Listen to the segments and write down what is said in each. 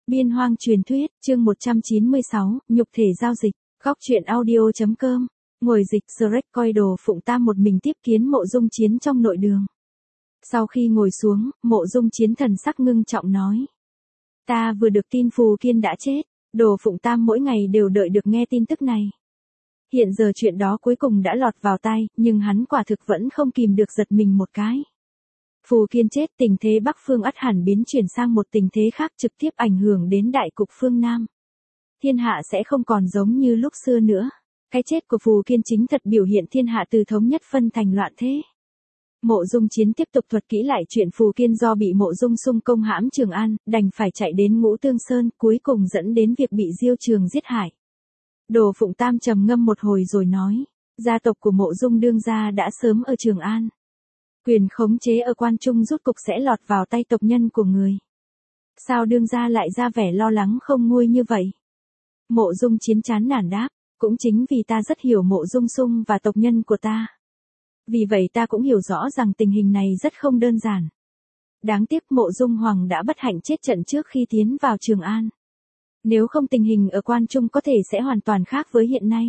Biên hoang truyền thuyết, chương 196, nhục thể giao dịch, góc truyện audio.com, ngồi dịch Shrek coi Đồ Phụng Tam một mình tiếp kiến Mộ Dung Chiến trong nội đường. Sau khi ngồi xuống, Mộ Dung Chiến thần sắc ngưng trọng nói. Ta vừa được tin Phù Kiên đã chết, Đồ Phụng Tam mỗi ngày đều đợi được nghe tin tức này. Hiện giờ chuyện đó cuối cùng đã lọt vào tai, nhưng hắn quả thực vẫn không kìm được giật mình một cái. Phù Kiên chết, tình thế Bắc Phương ắt hẳn biến chuyển sang một tình thế khác, trực tiếp ảnh hưởng đến đại cục phương Nam. Thiên hạ sẽ không còn giống như lúc xưa nữa. Cái chết của Phù Kiên chính thật biểu hiện thiên hạ từ thống nhất phân thành loạn thế. Mộ Dung Chiến tiếp tục thuật kỹ lại chuyện Phù Kiên do bị Mộ Dung Sung công hãm Trường An, đành phải chạy đến Ngũ Tương Sơn, cuối cùng dẫn đến việc bị Diêu Trường giết hại. Đồ Phụng Tam trầm ngâm một hồi rồi nói, gia tộc của Mộ Dung đương gia đã sớm ở Trường An. Quyền khống chế ở Quan Trung rút cục sẽ lọt vào tay tộc nhân của người. Sao đương gia lại ra vẻ lo lắng không nguôi như vậy? Mộ Dung Chiến chán nản đáp, cũng chính vì ta rất hiểu Mộ Dung Sung và tộc nhân của ta. Vì vậy ta cũng hiểu rõ rằng tình hình này rất không đơn giản. Đáng tiếc Mộ Dung Hoàng đã bất hạnh chết trận trước khi tiến vào Trường An. Nếu không tình hình ở Quan Trung có thể sẽ hoàn toàn khác với hiện nay.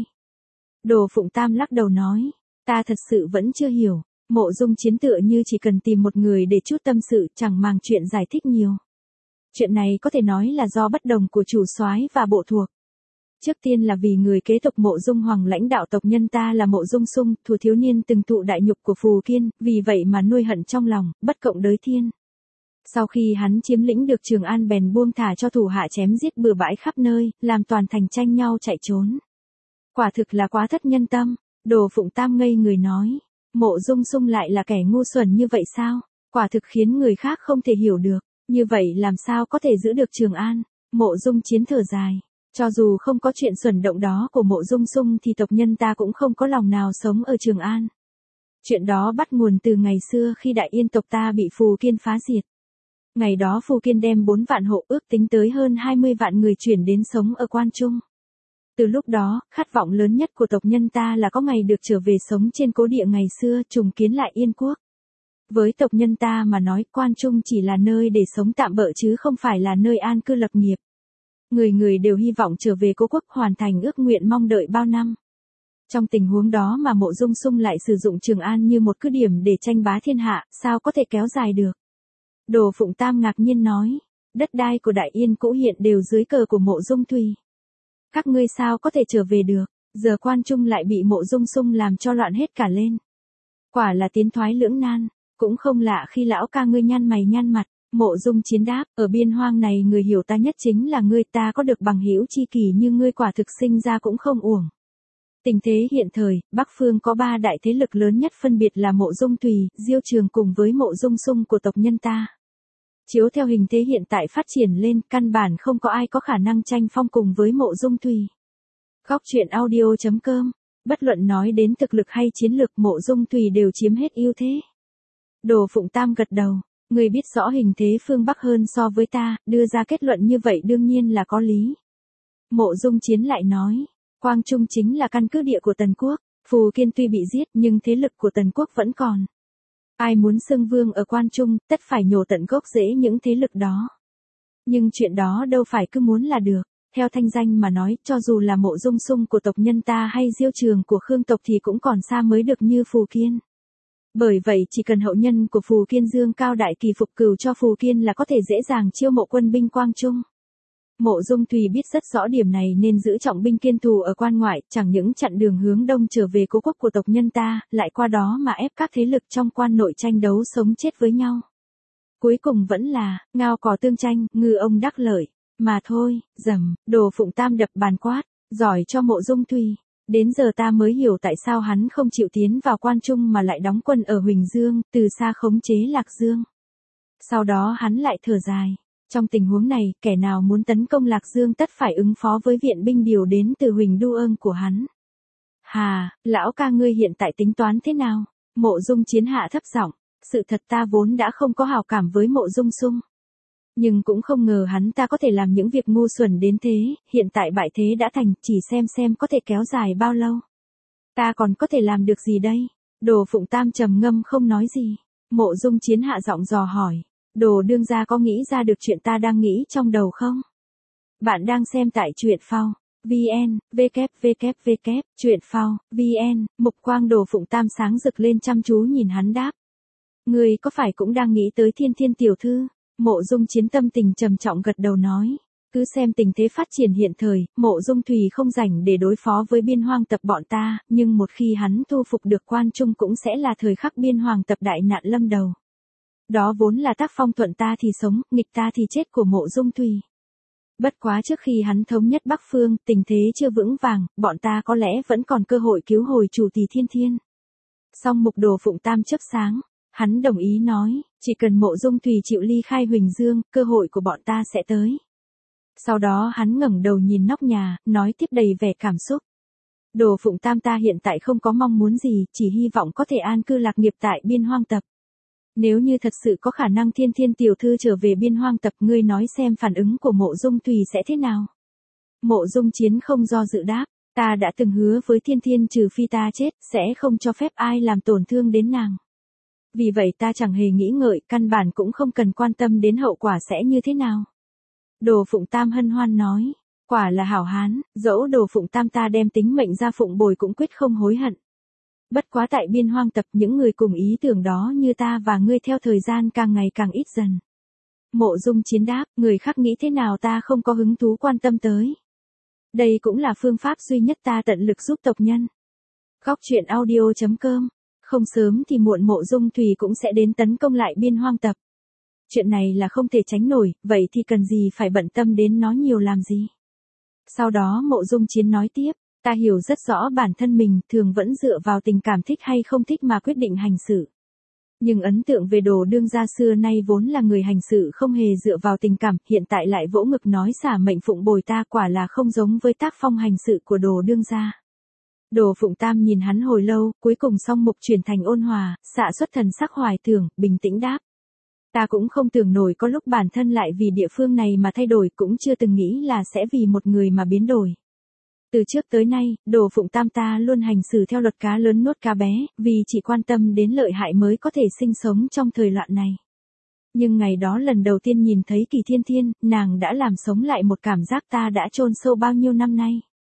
Đồ Phụng Tam lắc đầu nói, ta thật sự vẫn chưa hiểu. Mộ Dung Chiến tựa như chỉ cần tìm một người để chút tâm sự, chẳng màng chuyện giải thích nhiều. Chuyện này có thể nói là do bất đồng của chủ soái và bộ thuộc. Trước tiên là vì người kế tục Mộ Dung Hoàng lãnh đạo tộc nhân ta là Mộ Dung Sung, thủ thiếu niên từng thụ đại nhục của Phù Kiên, vì vậy mà nuôi hận trong lòng, bất cộng đới thiên. Sau khi hắn chiếm lĩnh được Trường An bèn buông thả cho thủ hạ chém giết bừa bãi khắp nơi, làm toàn thành tranh nhau chạy trốn. Quả thực là quá thất nhân tâm. Đồ Phụng Tam ngây người nói, Mộ Dung Sung lại là kẻ ngu xuẩn như vậy sao? Quả thực khiến người khác không thể hiểu được. Như vậy làm sao có thể giữ được Trường An? Mộ Dung Chiến thở dài. Cho dù không có chuyện xuẩn động đó của Mộ Dung Sung thì tộc nhân ta cũng không có lòng nào sống ở Trường An. Chuyện đó bắt nguồn từ ngày xưa khi Đại Yên tộc ta bị Phù Kiên phá diệt. Ngày đó Phù Kiên đem 4 vạn hộ, ước tính tới hơn 20 vạn người chuyển đến sống ở Quan Trung. Từ lúc đó, khát vọng lớn nhất của tộc nhân ta là có ngày được trở về sống trên cố địa ngày xưa, trùng kiến lại Yên quốc. Với tộc nhân ta mà nói, Quan Trung chỉ là nơi để sống tạm bợ chứ không phải là nơi an cư lập nghiệp. Người người đều hy vọng trở về cố quốc, hoàn thành ước nguyện mong đợi bao năm. Trong tình huống đó mà Mộ Dung Sung lại sử dụng Trường An như một cứ điểm để tranh bá thiên hạ, sao có thể kéo dài được? Đồ Phụng Tam ngạc nhiên nói, đất đai của Đại Yên cũ hiện đều dưới cờ của Mộ Dung Thùy. Các ngươi sao có thể trở về được, giờ Quan Trung lại bị Mộ Dung Sung làm cho loạn hết cả lên. Quả là tiến thoái lưỡng nan, cũng không lạ khi lão ca ngươi nhăn mày nhăn mặt. Mộ Dung Chiến đáp, ở biên hoang này người hiểu ta nhất chính là ngươi, ta có được bằng hữu chi kỷ như ngươi quả thực sinh ra cũng không uổng. Tình thế hiện thời, Bắc Phương có 3 đại thế lực lớn nhất phân biệt là Mộ Dung Thùy, Diêu Trường cùng với Mộ Dung Sung của tộc nhân ta. Chiếu theo hình thế hiện tại phát triển lên, căn bản không có ai có khả năng tranh phong cùng với Mộ Dung Thùy. Góc truyện audio.com, bất luận nói đến thực lực hay chiến lược, Mộ Dung Thùy đều chiếm hết ưu thế. Đồ Phụng Tam gật đầu, người biết rõ hình thế phương Bắc hơn so với ta, đưa ra kết luận như vậy đương nhiên là có lý. Mộ Dung Chiến lại nói, Quang Trung chính là căn cứ địa của Tần Quốc, Phù Kiên tuy bị giết nhưng thế lực của Tần Quốc vẫn còn. Ai muốn xưng vương ở Quan Trung, tất phải nhổ tận gốc rễ những thế lực đó. Nhưng chuyện đó đâu phải cứ muốn là được. Theo thanh danh mà nói, cho dù là Mộ Dung Sung của tộc nhân ta hay Diêu Trường của Khương tộc thì cũng còn xa mới được như Phù Kiên. Bởi vậy chỉ cần hậu nhân của Phù Kiên dương cao đại kỳ phục cừu cho Phù Kiên là có thể dễ dàng chiêu mộ quân binh Quang Trung. Mộ Dung Thùy biết rất rõ điểm này nên giữ trọng binh kiên thù ở quan ngoại, chẳng những chặn đường hướng đông trở về cố quốc của tộc nhân ta, lại qua đó mà ép các thế lực trong quan nội tranh đấu sống chết với nhau. Cuối cùng vẫn là, ngao cỏ tương tranh, ngư ông đắc lợi, mà thôi. Đồ Phụng Tam đập bàn quát, giỏi cho Mộ Dung Thùy. Đến giờ ta mới hiểu tại sao hắn không chịu tiến vào Quan Trung mà lại đóng quân ở Huỳnh Dương, từ xa khống chế Lạc Dương. Sau đó hắn lại thở dài. Trong tình huống này, kẻ nào muốn tấn công Lạc Dương tất phải ứng phó với viện binh điều đến từ Huỳnh Đu Ương của hắn. Hà, lão ca ngươi hiện tại tính toán thế nào? Mộ Dung Chiến hạ thấp giọng, sự thật ta vốn đã không có hảo cảm với Mộ Dung Sung. Nhưng cũng không ngờ hắn ta có thể làm những việc ngu xuẩn đến thế, hiện tại bại thế đã thành, chỉ xem có thể kéo dài bao lâu. Ta còn có thể làm được gì đây? Đồ Phụng Tam trầm ngâm không nói gì. Mộ Dung Chiến hạ giọng dò hỏi, Đồ đương gia có nghĩ ra được chuyện ta đang nghĩ trong đầu không? Bạn đang xem tại truyện phao VN, www, truyện phao VN, Mục quang Đồ Phụng Tam sáng rực lên chăm chú nhìn hắn đáp. Ngươi có phải cũng đang nghĩ tới Thiên Thiên tiểu thư? Mộ Dung Chiến tâm tình trầm trọng gật đầu nói. Cứ xem tình thế phát triển hiện thời, Mộ Dung Thùy không rảnh để đối phó với biên hoang tập bọn ta, nhưng một khi hắn thu phục được Quan Trung cũng sẽ là thời khắc biên hoàng tập đại nạn lâm đầu. Đó vốn là tác phong thuận ta thì sống, nghịch ta thì chết của Mộ Dung Thùy. Bất quá trước khi hắn thống nhất Bắc Phương, tình thế chưa vững vàng, bọn ta có lẽ vẫn còn cơ hội cứu hồi chủ tỷ Thiên Thiên. Song Mục Đồ Phụng Tam chớp sáng, hắn đồng ý nói, chỉ cần Mộ Dung Thùy chịu ly khai Huỳnh Dương, cơ hội của bọn ta sẽ tới. Sau đó hắn ngẩng đầu nhìn nóc nhà, nói tiếp đầy vẻ cảm xúc. Đồ Phụng Tam ta hiện tại không có mong muốn gì, chỉ hy vọng có thể an cư lạc nghiệp tại biên hoang tập. Nếu như thật sự có khả năng Thiên Thiên tiểu thư trở về biên hoang tập, ngươi nói xem phản ứng của Mộ Dung Thùy sẽ thế nào? Mộ Dung Chiến không do dự đáp, ta đã từng hứa với Thiên Thiên trừ phi ta chết, sẽ không cho phép ai làm tổn thương đến nàng. Vì vậy ta chẳng hề nghĩ ngợi, căn bản cũng không cần quan tâm đến hậu quả sẽ như thế nào. Đồ Phụng Tam hân hoan nói, quả là hảo hán, dẫu Đồ Phụng Tam ta đem tính mệnh ra phụng bồi cũng quyết không hối hận. Bất quá tại biên hoang tập những người cùng ý tưởng đó như ta và ngươi theo thời gian càng ngày càng ít dần. Mộ Dung Chiến đáp, người khác nghĩ thế nào ta không có hứng thú quan tâm tới. Đây cũng là phương pháp duy nhất ta tận lực giúp tộc nhân. Góc truyện audio.com. Không sớm thì muộn Mộ Dung Thùy cũng sẽ đến tấn công lại biên hoang tập. Chuyện này là không thể tránh nổi, vậy thì cần gì phải bận tâm đến nó nhiều làm gì. Sau đó Mộ Dung Chiến nói tiếp, ta hiểu rất rõ bản thân mình thường vẫn dựa vào tình cảm thích hay không thích mà quyết định hành xử. Nhưng ấn tượng về Đồ đương gia xưa nay vốn là người hành sự không hề dựa vào tình cảm, hiện tại lại vỗ ngực nói xả mệnh phụng bồi ta, quả là không giống với tác phong hành sự của Đồ đương gia. Đồ Phụng Tam nhìn hắn hồi lâu, cuối cùng song mục chuyển thành ôn hòa, xạ xuất thần sắc hoài tưởng, bình tĩnh đáp. Ta cũng không tưởng nổi có lúc bản thân lại vì địa phương này mà thay đổi, cũng chưa từng nghĩ là sẽ vì một người mà biến đổi. Từ trước tới nay, Đồ Phụng Tam ta luôn hành xử theo luật cá lớn nuốt cá bé, vì chỉ quan tâm đến lợi hại mới có thể sinh sống trong thời loạn này. Nhưng ngày đó lần đầu tiên nhìn thấy Kỳ Thiên Thiên, nàng đã làm sống lại một cảm giác ta đã chôn sâu bao nhiêu năm nay.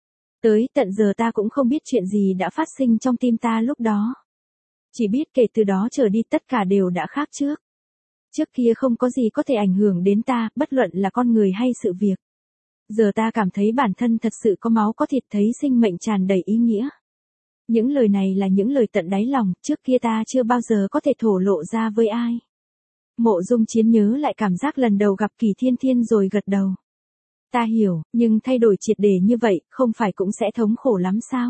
Tới tận giờ ta cũng không biết chuyện gì đã phát sinh trong tim ta lúc đó. Chỉ biết kể từ đó trở đi tất cả đều đã khác trước. Trước kia không có gì có thể ảnh hưởng đến ta, bất luận là con người hay sự việc. Giờ ta cảm thấy bản thân thật sự có máu có thịt, thấy sinh mệnh tràn đầy ý nghĩa. Những lời này là những lời tận đáy lòng, trước kia ta chưa bao giờ có thể thổ lộ ra với ai. Mộ Dung Chiến nhớ lại cảm giác lần đầu gặp Kỳ Thiên Thiên rồi gật đầu. Ta hiểu, nhưng thay đổi triệt để như vậy, không phải cũng sẽ thống khổ lắm sao?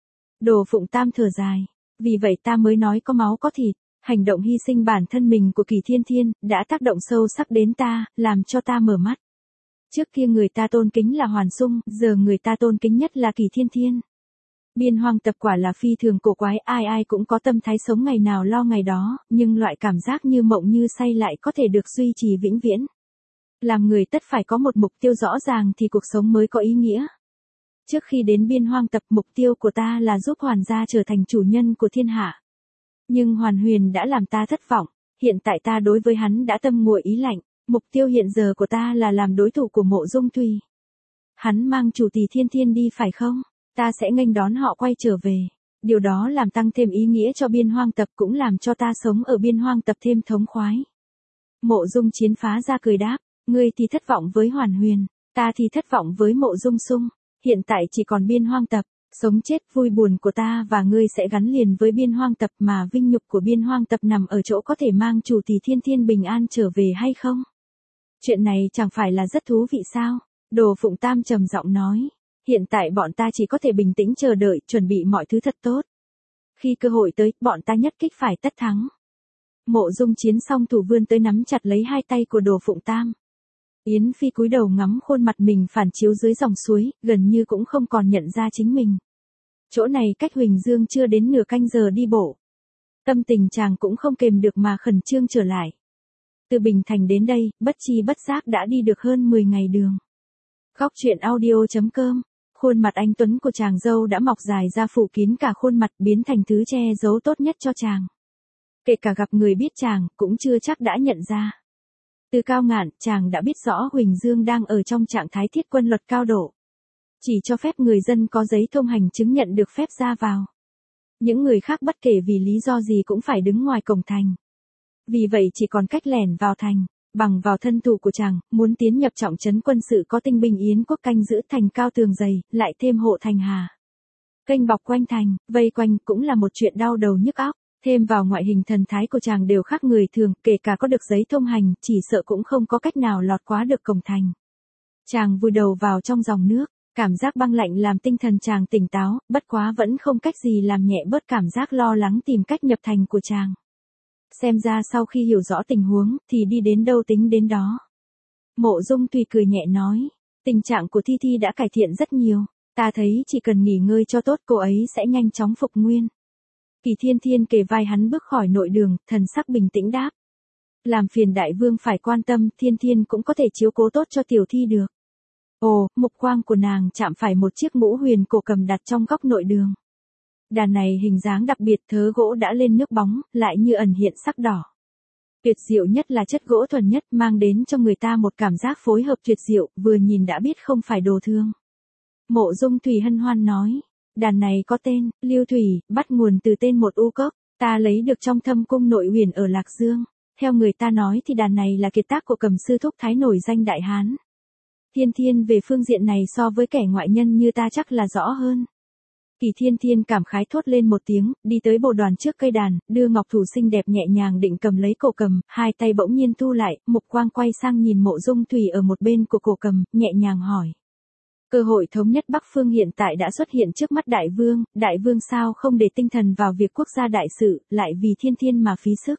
Đồ Phụng Tam thở dài. Vì vậy ta mới nói có máu có thịt. Hành động hy sinh bản thân mình của Kỳ Thiên Thiên, đã tác động sâu sắc đến ta, làm cho ta mở mắt. Trước kia người ta tôn kính là Hoàn Sung, giờ người ta tôn kính nhất là Kỳ Thiên Thiên. Biên hoang tập quả là phi thường cổ quái, ai ai cũng có tâm thái sống ngày nào lo ngày đó, nhưng loại cảm giác như mộng như say lại có thể được duy trì vĩnh viễn. Làm người tất phải có một mục tiêu rõ ràng thì cuộc sống mới có ý nghĩa. Trước khi đến biên hoang tập, mục tiêu của ta là giúp Hoàn gia trở thành chủ nhân của thiên hạ. Nhưng Hoàn Huyền đã làm ta thất vọng, hiện tại ta đối với hắn đã tâm nguội ý lạnh, mục tiêu hiện giờ của ta là làm đối thủ của Mộ Dung Thùy. Hắn mang chủ tỷ Thiên Thiên đi phải không? Ta sẽ nghênh đón họ quay trở về. Điều đó làm tăng thêm ý nghĩa cho biên hoang tập, cũng làm cho ta sống ở biên hoang tập thêm thống khoái. Mộ Dung Chiến phá ra cười đáp, ngươi thì thất vọng với Hoàn Huyền, ta thì thất vọng với Mộ Dung Sung, hiện tại chỉ còn biên hoang tập. Sống chết vui buồn của ta và ngươi sẽ gắn liền với biên hoang tập, mà vinh nhục của biên hoang tập nằm ở chỗ có thể mang chủ tỷ Thiên Thiên bình an trở về hay không? Chuyện này chẳng phải là rất thú vị sao? Đồ Phụng Tam trầm giọng nói. Hiện tại bọn ta chỉ có thể bình tĩnh chờ đợi, chuẩn bị mọi thứ thật tốt. Khi cơ hội tới, bọn ta nhất kích phải tất thắng. Mộ Dung Chiến song thủ vươn tới nắm chặt lấy hai tay của Đồ Phụng Tam. Yến Phi cúi đầu ngắm khuôn mặt mình phản chiếu dưới dòng suối, gần như cũng không còn nhận ra chính mình. Chỗ này cách Huỳnh Dương chưa đến nửa canh giờ đi bộ. Tâm tình chàng cũng không kềm được mà khẩn trương trở lại. Từ Bình Thành đến đây, bất chi bất giác đã đi được hơn 10 ngày đường. Góc truyện audio.com. Khuôn mặt anh tuấn của chàng dâu đã mọc dài ra phủ kín cả khuôn mặt, biến thành thứ che giấu tốt nhất cho chàng. Kể cả gặp người biết chàng, cũng chưa chắc đã nhận ra. Từ Cao Ngạn, chàng đã biết rõ Huỳnh Dương đang ở trong trạng thái thiết quân luật cao độ. Chỉ cho phép người dân có giấy thông hành chứng nhận được phép ra vào. Những người khác bất kể vì lý do gì cũng phải đứng ngoài cổng thành. Vì vậy chỉ còn cách lẻn vào thành, bằng vào thân thủ của chàng, muốn tiến nhập trọng trấn quân sự có tinh binh Yến quốc canh giữ thành cao tường dày, lại thêm hộ thành hà. Kênh bọc quanh thành, vây quanh cũng là một chuyện đau đầu nhức óc. Thêm vào ngoại hình thần thái của chàng đều khác người thường, kể cả có được giấy thông hành, chỉ sợ cũng không có cách nào lọt qua được cổng thành. Chàng vùi đầu vào trong dòng nước, cảm giác băng lạnh làm tinh thần chàng tỉnh táo, bất quá vẫn không cách gì làm nhẹ bớt cảm giác lo lắng tìm cách nhập thành của chàng. Xem ra sau khi hiểu rõ tình huống, thì đi đến đâu tính đến đó. Mộ Dung Tùy cười nhẹ nói, tình trạng của Thi Thi đã cải thiện rất nhiều, ta thấy chỉ cần nghỉ ngơi cho tốt cô ấy sẽ nhanh chóng phục nguyên. Kỳ Thiên Thiên kề vai hắn bước khỏi nội đường, thần sắc bình tĩnh đáp. Làm phiền đại vương phải quan tâm, Thiên Thiên cũng có thể chiếu cố tốt cho tiểu thi được. Ồ, mục quang của nàng chạm phải một chiếc mũ huyền cổ cầm đặt trong góc nội đường. Đàn này hình dáng đặc biệt, thớ gỗ đã lên nước bóng, lại như ẩn hiện sắc đỏ. Tuyệt diệu nhất là chất gỗ thuần nhất, mang đến cho người ta một cảm giác phối hợp tuyệt diệu, vừa nhìn đã biết không phải đồ thương. Mộ Dung Thủy hân hoan nói, đàn này có tên, Lưu Thủy, bắt nguồn từ tên một u cốc, ta lấy được trong thâm cung nội huyền ở Lạc Dương. Theo người ta nói thì đàn này là kiệt tác của cầm sư thúc thái nổi danh Đại Hán. Thiên Thiên về phương diện này so với kẻ ngoại nhân như ta chắc là rõ hơn. Kỳ Thiên Thiên cảm khái thốt lên một tiếng, đi tới bồ đoàn trước cây đàn, đưa ngọc thủ xinh đẹp nhẹ nhàng định cầm lấy cổ cầm, hai tay bỗng nhiên thu lại, mục quang quay sang nhìn Mộ Dung Thủy ở một bên của cổ cầm, nhẹ nhàng hỏi. Cơ hội thống nhất Bắc Phương hiện tại đã xuất hiện trước mắt đại vương sao không để tinh thần vào việc quốc gia đại sự, lại vì Thiên Thiên mà phí sức.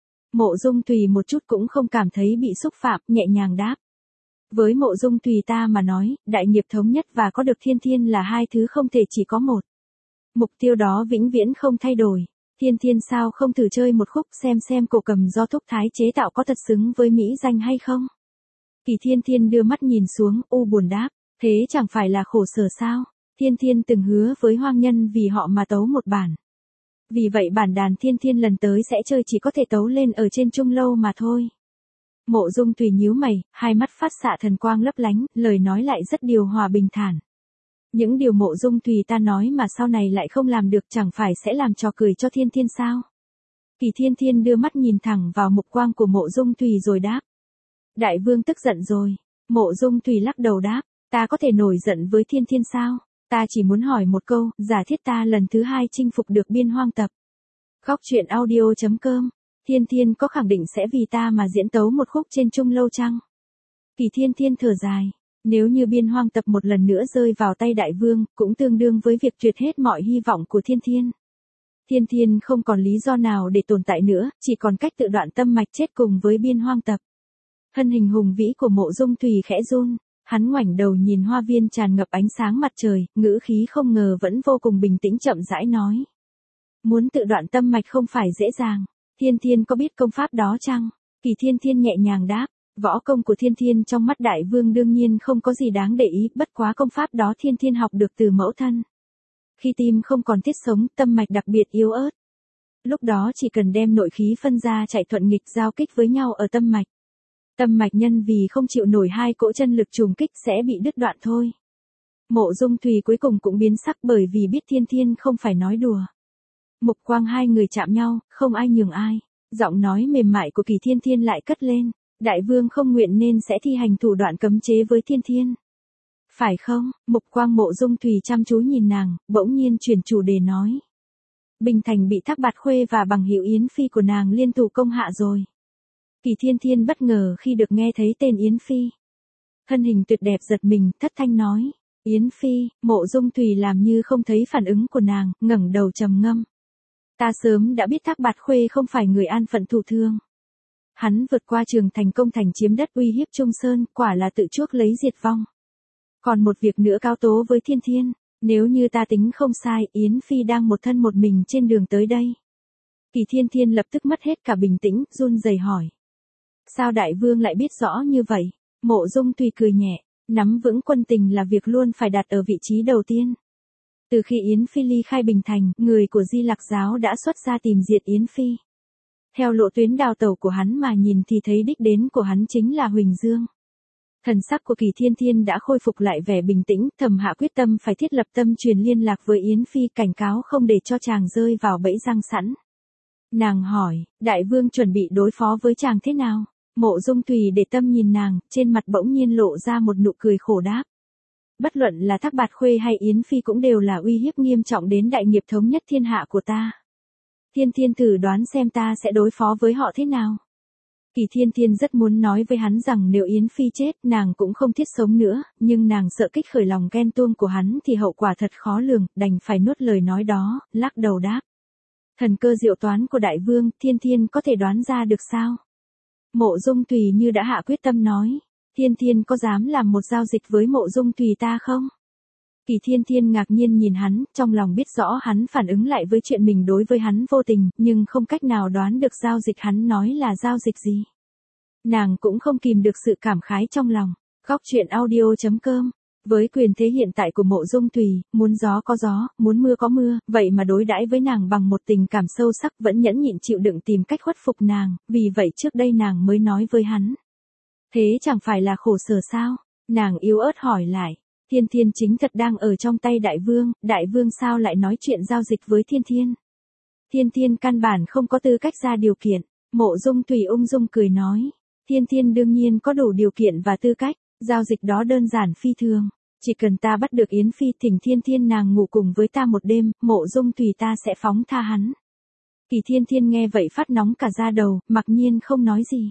Mộ Dung Thủy một chút cũng không cảm thấy bị xúc phạm, nhẹ nhàng đáp. Với Mộ Dung Thủy ta mà nói, đại nghiệp thống nhất và có được Thiên Thiên là hai thứ không thể chỉ có một. Mục tiêu đó vĩnh viễn không thay đổi. Thiên Thiên sao không thử chơi một khúc xem cổ cầm do thúc thái chế tạo có thật xứng với mỹ danh hay không? Kỳ Thiên Thiên đưa mắt nhìn xuống, u buồn đáp. Thế chẳng phải là khổ sở sao? Thiên Thiên từng hứa với hoang nhân vì họ mà tấu một bản. Vì vậy bản đàn Thiên Thiên lần tới sẽ chơi chỉ có thể tấu lên ở trên trung lâu mà thôi. Mộ Dung Thủy nhíu mày, hai mắt phát xạ thần quang lấp lánh, lời nói lại rất điều hòa bình thản. Những điều Mộ Dung Thủy ta nói mà sau này lại không làm được chẳng phải sẽ làm trò cười cho Thiên Thiên sao? Kỳ Thiên Thiên đưa mắt nhìn thẳng vào mục quang của Mộ Dung Thủy rồi đáp. Đại vương tức giận rồi. Mộ Dung Thủy lắc đầu đáp. Ta có thể nổi giận với Thiên Thiên sao? Ta chỉ muốn hỏi một câu, giả thiết ta lần thứ hai chinh phục được Biên Hoang tập. Góc truyện audio.com. Thiên Thiên có khẳng định sẽ vì ta mà diễn tấu một khúc trên trung lâu chăng? Kỳ Thiên Thiên thở dài. Nếu như Biên Hoang tập một lần nữa rơi vào tay đại vương, cũng tương đương với việc tuyệt hết mọi hy vọng của Thiên Thiên. Thiên Thiên không còn lý do nào để tồn tại nữa, chỉ còn cách tự đoạn tâm mạch chết cùng với Biên Hoang tập. Thân hình hùng vĩ của Mộ Dung Thủy khẽ run. Hắn ngoảnh đầu nhìn hoa viên tràn ngập ánh sáng mặt trời, ngữ khí không ngờ vẫn vô cùng bình tĩnh chậm rãi nói. Muốn tự đoạn tâm mạch không phải dễ dàng. Thiên Thiên có biết công pháp đó chăng? Kỳ Thiên Thiên nhẹ nhàng đáp. Võ công của Thiên Thiên trong mắt đại vương đương nhiên không có gì đáng để ý, bất quá công pháp đó Thiên Thiên học được từ mẫu thân. Khi tim không còn tiết sống, tâm mạch đặc biệt yếu ớt. Lúc đó chỉ cần đem nội khí phân ra chạy thuận nghịch giao kích với nhau ở tâm mạch. Tâm mạch nhân vì không chịu nổi hai cỗ chân lực trùng kích sẽ bị đứt đoạn thôi. Mộ Dung Thủy cuối cùng cũng biến sắc bởi vì biết Thiên Thiên không phải nói đùa. Mục quang hai người chạm nhau, không ai nhường ai. Giọng nói mềm mại của Kỳ Thiên Thiên lại cất lên. Đại vương không nguyện nên sẽ thi hành thủ đoạn cấm chế với Thiên Thiên. Phải không? Mục quang Mộ Dung Thủy chăm chú nhìn nàng, bỗng nhiên chuyển chủ đề nói. Bình Thành bị Thác Bạt Khuê và bằng hiệu Yến Phi của nàng liên thủ công hạ rồi. Kỳ Thiên Thiên bất ngờ khi được nghe thấy tên Yến Phi. Thân hình tuyệt đẹp giật mình, thất thanh nói. Yến Phi, Mộ Dung Thủy làm như không thấy phản ứng của nàng, ngẩng đầu trầm ngâm. Ta sớm đã biết Thác Bạt Khuê không phải người an phận thủ thương. Hắn vượt qua Trường Thành công thành chiếm đất uy hiếp Trung Sơn, quả là tự chuốc lấy diệt vong. Còn một việc nữa cáo tố với Thiên Thiên, nếu như ta tính không sai, Yến Phi đang một thân một mình trên đường tới đây. Kỳ Thiên Thiên lập tức mất hết cả bình tĩnh, run rẩy hỏi. Sao đại vương lại biết rõ như vậy? Mộ Dung Thủy cười nhẹ, nắm vững quân tình là việc luôn phải đặt ở vị trí đầu tiên. Từ khi Yến Phi ly khai Bình Thành, người của Di Lặc giáo đã xuất ra tìm diệt Yến Phi. Theo lộ tuyến đào tẩu của hắn mà nhìn thì thấy đích đến của hắn chính là Huỳnh Dương. Thần sắc của Kỳ Thiên Thiên đã khôi phục lại vẻ bình tĩnh, thầm hạ quyết tâm phải thiết lập tâm truyền liên lạc với Yến Phi, cảnh cáo không để cho chàng rơi vào bẫy răng sẵn. Nàng hỏi, đại vương chuẩn bị đối phó với chàng thế nào? Mộ Dung Tùy để tâm nhìn nàng, trên mặt bỗng nhiên lộ ra một nụ cười khổ đáp. Bất luận là Thác Bạt Khuê hay Yến Phi cũng đều là uy hiếp nghiêm trọng đến đại nghiệp thống nhất thiên hạ của ta. Thiên Thiên thử đoán xem ta sẽ đối phó với họ thế nào. Kỳ Thiên Thiên rất muốn nói với hắn rằng nếu Yến Phi chết, nàng cũng không thiết sống nữa, nhưng nàng sợ kích khởi lòng ghen tuông của hắn thì hậu quả thật khó lường, đành phải nuốt lời nói đó, lắc đầu đáp. Thần cơ diệu toán của đại vương, Thiên Thiên có thể đoán ra được sao? Mộ Dung Tùy như đã hạ quyết tâm nói, Thiên Thiên có dám làm một giao dịch với Mộ Dung Tùy ta không? Kỳ Thiên Thiên ngạc nhiên nhìn hắn, trong lòng biết rõ hắn phản ứng lại với chuyện mình đối với hắn vô tình, nhưng không cách nào đoán được giao dịch hắn nói là giao dịch gì. Nàng cũng không kìm được sự cảm khái trong lòng. Góc truyện audio.com. Với quyền thế hiện tại của Mộ Dung Tùy, muốn gió có gió, muốn mưa có mưa, vậy mà đối đãi với nàng bằng một tình cảm sâu sắc, vẫn nhẫn nhịn chịu đựng tìm cách khuất phục nàng, vì vậy trước đây nàng mới nói với hắn. Thế chẳng phải là khổ sở sao? Nàng yếu ớt hỏi lại. Thiên Thiên chính thật đang ở trong tay đại vương sao lại nói chuyện giao dịch với Thiên Thiên? Thiên Thiên căn bản không có tư cách ra điều kiện. Mộ Dung Tùy ung dung cười nói. Thiên Thiên đương nhiên có đủ điều kiện và tư cách, giao dịch đó đơn giản phi thường. Chỉ cần ta bắt được Yến Phi, thỉnh Thiên Thiên nàng ngủ cùng với ta một đêm, Mộ Dung Tùy ta sẽ phóng tha hắn. Kỳ Thiên Thiên nghe vậy phát nóng cả da đầu, mặc nhiên không nói gì.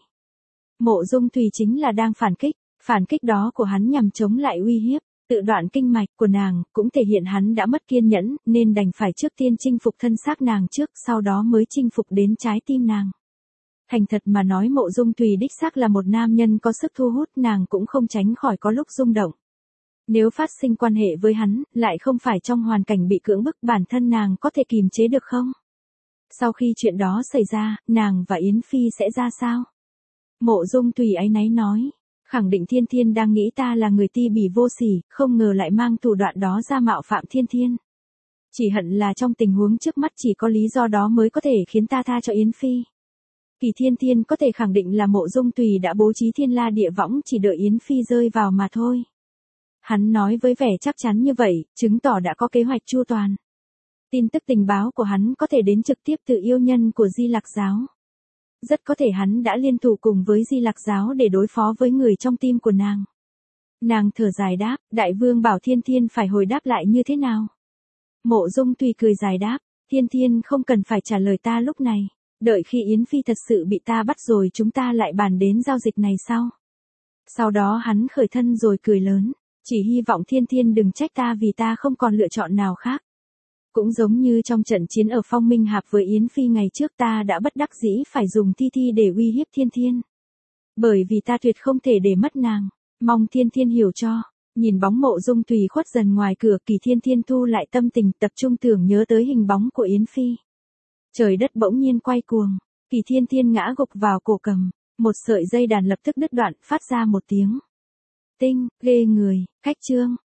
Mộ Dung Tùy chính là đang phản kích đó của hắn nhằm chống lại uy hiếp, tự đoạn kinh mạch của nàng, cũng thể hiện hắn đã mất kiên nhẫn, nên đành phải trước tiên chinh phục thân xác nàng trước, sau đó mới chinh phục đến trái tim nàng. Thành thật mà nói Mộ Dung Tùy đích xác là một nam nhân có sức thu hút, nàng cũng không tránh khỏi có lúc rung động. Nếu phát sinh quan hệ với hắn, lại không phải trong hoàn cảnh bị cưỡng bức, bản thân nàng có thể kìm chế được không? Sau khi chuyện đó xảy ra, nàng và Yến Phi sẽ ra sao? Mộ Dung Tùy áy náy nói, khẳng định Thiên Thiên đang nghĩ ta là người ti bỉ vô sỉ, không ngờ lại mang thủ đoạn đó ra mạo phạm Thiên Thiên. Chỉ hận là trong tình huống trước mắt chỉ có lý do đó mới có thể khiến ta tha cho Yến Phi. Kỳ Thiên Thiên có thể khẳng định là Mộ Dung Tùy đã bố trí thiên la địa võng chỉ đợi Yến Phi rơi vào mà thôi. Hắn nói với vẻ chắc chắn như vậy, chứng tỏ đã có kế hoạch chu toàn. Tin tức tình báo của hắn có thể đến trực tiếp từ yêu nhân của Di Lặc giáo. Rất có thể hắn đã liên thủ cùng với Di Lặc giáo để đối phó với người trong tim của nàng. Nàng thở dài đáp, đại vương bảo Thiên Thiên phải hồi đáp lại như thế nào? Mộ Dung Tùy cười dài đáp, Thiên Thiên không cần phải trả lời ta lúc này. Đợi khi Yến Phi thật sự bị ta bắt rồi chúng ta lại bàn đến giao dịch này sau. Sau đó hắn khởi thân rồi cười lớn. Chỉ hy vọng Thiên Thiên đừng trách ta vì ta không còn lựa chọn nào khác. Cũng giống như trong trận chiến ở Phong Minh Hạp với Yến Phi ngày trước ta đã bất đắc dĩ phải dùng Thi Thi để uy hiếp Thiên Thiên. Bởi vì ta tuyệt không thể để mất nàng. Mong Thiên Thiên hiểu cho. Nhìn bóng Mộ Dung Tùy khuất dần ngoài cửa, Kỳ Thiên Thiên thu lại tâm tình, tập trung tưởng nhớ tới hình bóng của Yến Phi. Trời đất bỗng nhiên quay cuồng. Kỳ Thiên Thiên ngã gục vào cổ cầm. Một sợi dây đàn lập tức đứt đoạn, phát ra một tiếng tinh, ghê người. Khách chương.